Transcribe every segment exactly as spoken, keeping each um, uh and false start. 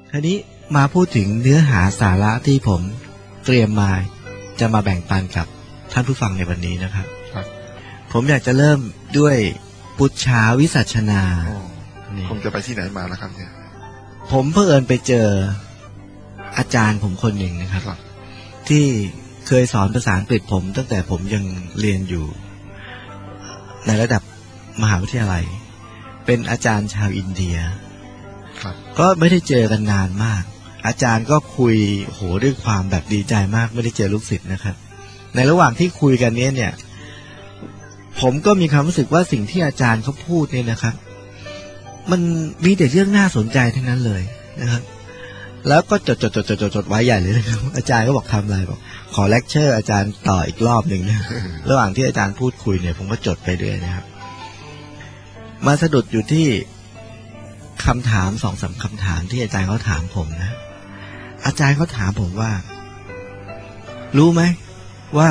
ทีนี้มาพูดถึงเนื้อหาสาระที่ผมเตรียมมาจะมาแบ่งปันกับท่านผู้ฟังในวันนี้นะครับผมอยากจะเริ่มด้วยปุจฉาวิสัชนาผมจะไปที่ไหนมาแล้วครับเนี่ยผมเพิ่งไปเจออาจารย์ผมคนหนึ่งนะครับที่เคยสอนภาษาอังกฤษผมตั้งแต่ผมยังเรียนอยู่ในระดับมหาวิทยาลัยเป็นอาจารย์ชาวอินเดียก็ไม่ได้เจอกันนานมากอาจารย์ก็คุยโหด้วยความแบบดีใจมากไม่ได้เจอลูกศิษย์นะครับในระหว่างที่คุยกันนี้เนี่ยผมก็มีความรู้สึกว่าสิ่งที่อาจารย์เขาพูดเนี่ยนะครับมันมีแต่เรื่องน่าสนใจทั้งนั้นเลยนะครับแล้วก็จดจดจดจดจดจดไว้ใหญ่เลยนะครับอาจารย์ก็บอกทำอะไรบอกขอเลคเชอร์อาจารย์ต่ออีกรอบหนึ่งนะระหว่างที่อาจารย์พูดคุยเนี่ยผมก็จดไปด้วยนะครับมาสะดุดอยู่ที่คำถามสองสามคำถามที่อาจารย์เขาถามผมนะอาจารย์เขาถามผมว่ารู้ไหมว่า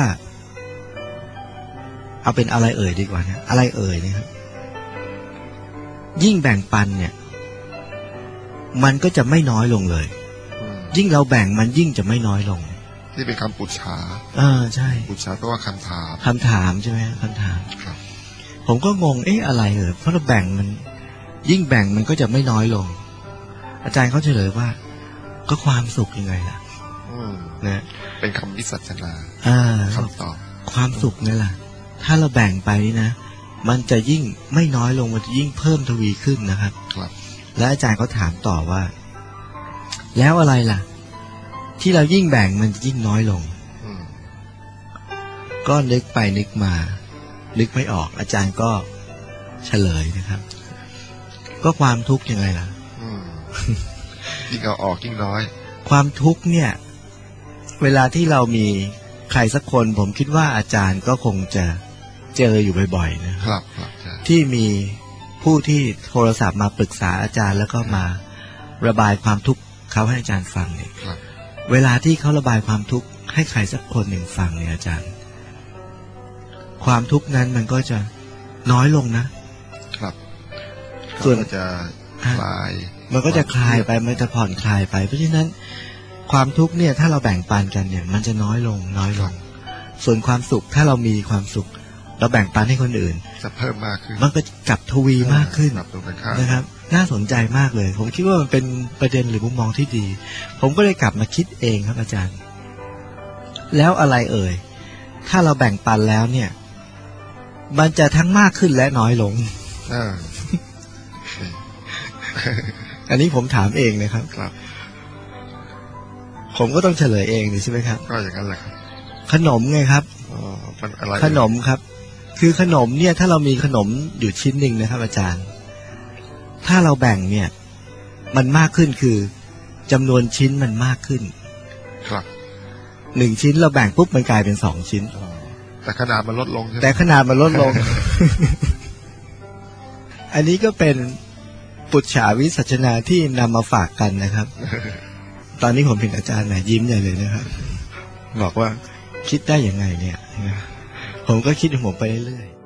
เอาเป็นอะไรเอ่ยดีกว่านะอะไรเอ่ยนะครับยิ่งแบ่งปันเนี่ยมันก็จะไม่น้อยลงเลยยิ่งเราแบ่งมันยิ่งจะไม่น้อยลงนี่เป็นคำปุจฉาเออใช่ปุจฉาแปลว่าคำถามคำถามใช่ไหมคำถามผมก็งงเอ๊ะอะไรเอ่ยเพราะเราแบ่งมันยิ่งแบ่งมันก็จะไม่น้อยลงอาจารย์เขาเฉลยว่าก็ความสุขยังไงล่ะนะเป็นคำวิสัชนาคำตอบความสุขนี่แหละถ้าเราแบ่งไปนะมันจะยิ่งไม่น้อยลงมันจะยิ่งเพิ่มทวีขึ้นนะครับครับและอาจารย์เขาถามต่อว่าแล้วอะไรล่ะที่เรายิ่งแบ่งมันจะยิ่งน้อยลงก็นึกไปนึกมานึกไม่ออกอาจารย์ก็เฉลยนะครับก็ความทุกข์ยังไงล่ะยิ่งเอาออกยิ่งน้อยความทุกข์เนี่ยเวลาที่เรามีใครสักคนผมคิดว่าอาจารย์ก็คงจะเจออยู่บ่อยๆนะครับที่มีผู้ที่โทรศัพท์มาปรึกษาอาจารย์แล้วก็มาระบายความทุกข์เขาให้อาจารย์ฟังเนี่ยเวลาที่เขาระบายความทุกข์ให้ใครสักคนหนึ่งฟังเนี่ยอาจารย์ความทุกข์นั้นมันก็จะน้อยลงนะครับส่วนจะคลายมันก็จะคลายไปมันจะผ่อนคลายไปเพราะฉะนั้นความทุกข์เนี่ยถ้าเราแบ่งปันกันเนี่ยมันจะน้อยลงน้อยลงส่วนความสุขถ้าเรามีความสุขเราแบ่งปันให้คนอื่นจะเพิ่มมากขึ้นมันก็กลับทวีมากขึ้นนะครับน่าสนใจมากเลยผมคิดว่ามันเป็นประเด็นหรือมุมมองที่ดีผมก็เลยกลับมาคิดเองครับอาจารย์แล้วอะไรเอ่ยถ้าเราแบ่งปันแล้วเนี่ยมันจะทั้งมากขึ้นและน้อยลงอันนี้ผมถามเองนะครับครับผมก็ต้องเฉลยเองใช่ไหมครับก็อย่างนั้นแหละครับขนมไงครับอ๋อมันอะไรขนมครับคือขนมเนี่ยถ้าเรามีขนมอยู่ชิ้นหนึ่งนะครับอาจารย์ถ้าเราแบ่งเนี่ยมันมากขึ้นคือจำนวนชิ้นมันมากขึ้นครับหนึ่งชิ้นเราแบ่งปุ๊บมันกลายเป็นสองชิ้นแต่ขนาดมันลดลงใช่ไหมแต่ขนาดมันลดลง อันนี้ก็เป็นปุจฉาวิสัชนาที่นำมาฝากกันนะครับ ตอนนี้ผมเห็นอาจารย์นะยิ้มใหญ่เลยนะครับบอกว่าคิดได้ยังไงเนี่ยผมก็คิดของผมไปเรื่อยๆ